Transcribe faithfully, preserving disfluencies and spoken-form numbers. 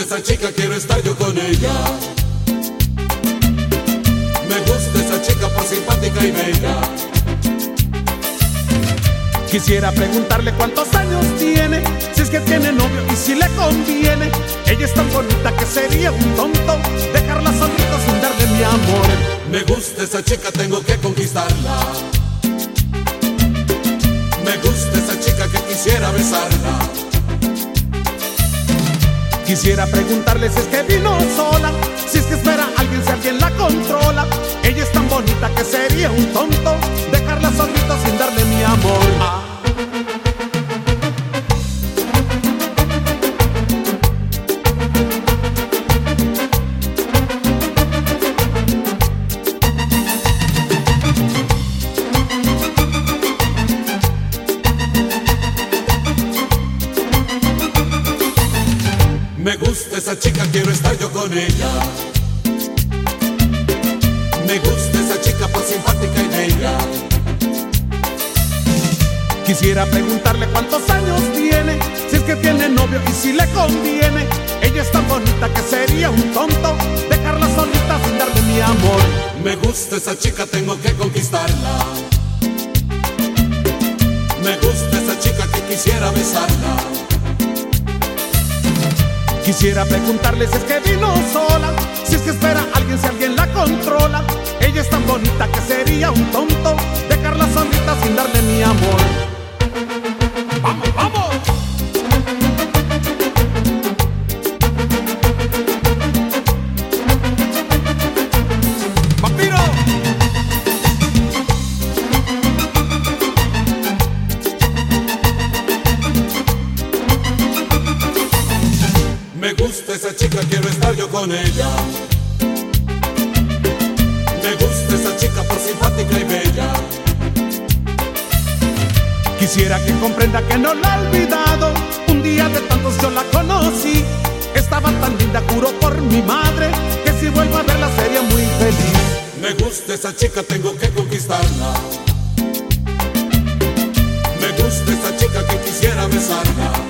esa chica, quiero estar yo con ella. Me gusta esa chica por simpática y bella. Quisiera preguntarle cuántos años tiene, si es que tiene novio y si le conviene. Ella es tan bonita que sería un tonto dejarla solita sin darle mi amor. Me gusta esa chica, tengo que conquistarla. Me gusta esa chica que quisiera besarla. Quisiera preguntarle si es que vino sola, si es que espera a alguien, si alguien la controla. Ella es tan bonita que sería un tonto dejarla solita sin darle mi amor. Ah. Me gusta esa chica, quiero estar yo con ella. Me gusta esa chica por simpática y bella. Quisiera preguntarle cuántos años tiene, si es que tiene novio y si le conviene. Ella es tan bonita que sería un tonto dejarla solita sin darle mi amor. Me gusta esa chica, tengo que conquistarla. Me gusta esa chica que quisiera besarla. Quisiera preguntarle si es que vino sola, si es que espera a alguien, si alguien la controla. Ella es tan bonita que sería un tonto dejarla solita sin darle mi amor. ¡Vamos, vamos! ¡Vampiro! Me gusta esa chica, quiero estar yo con ella. Me gusta esa chica por simpática y bella. Quisiera que comprenda que no la he olvidado. Un día de tantos yo la conocí. Estaba tan linda, juro por mi madre, que si vuelvo a verla sería muy feliz. Me gusta esa chica, tengo que conquistarla. Me gusta esa chica que quisiera besarla.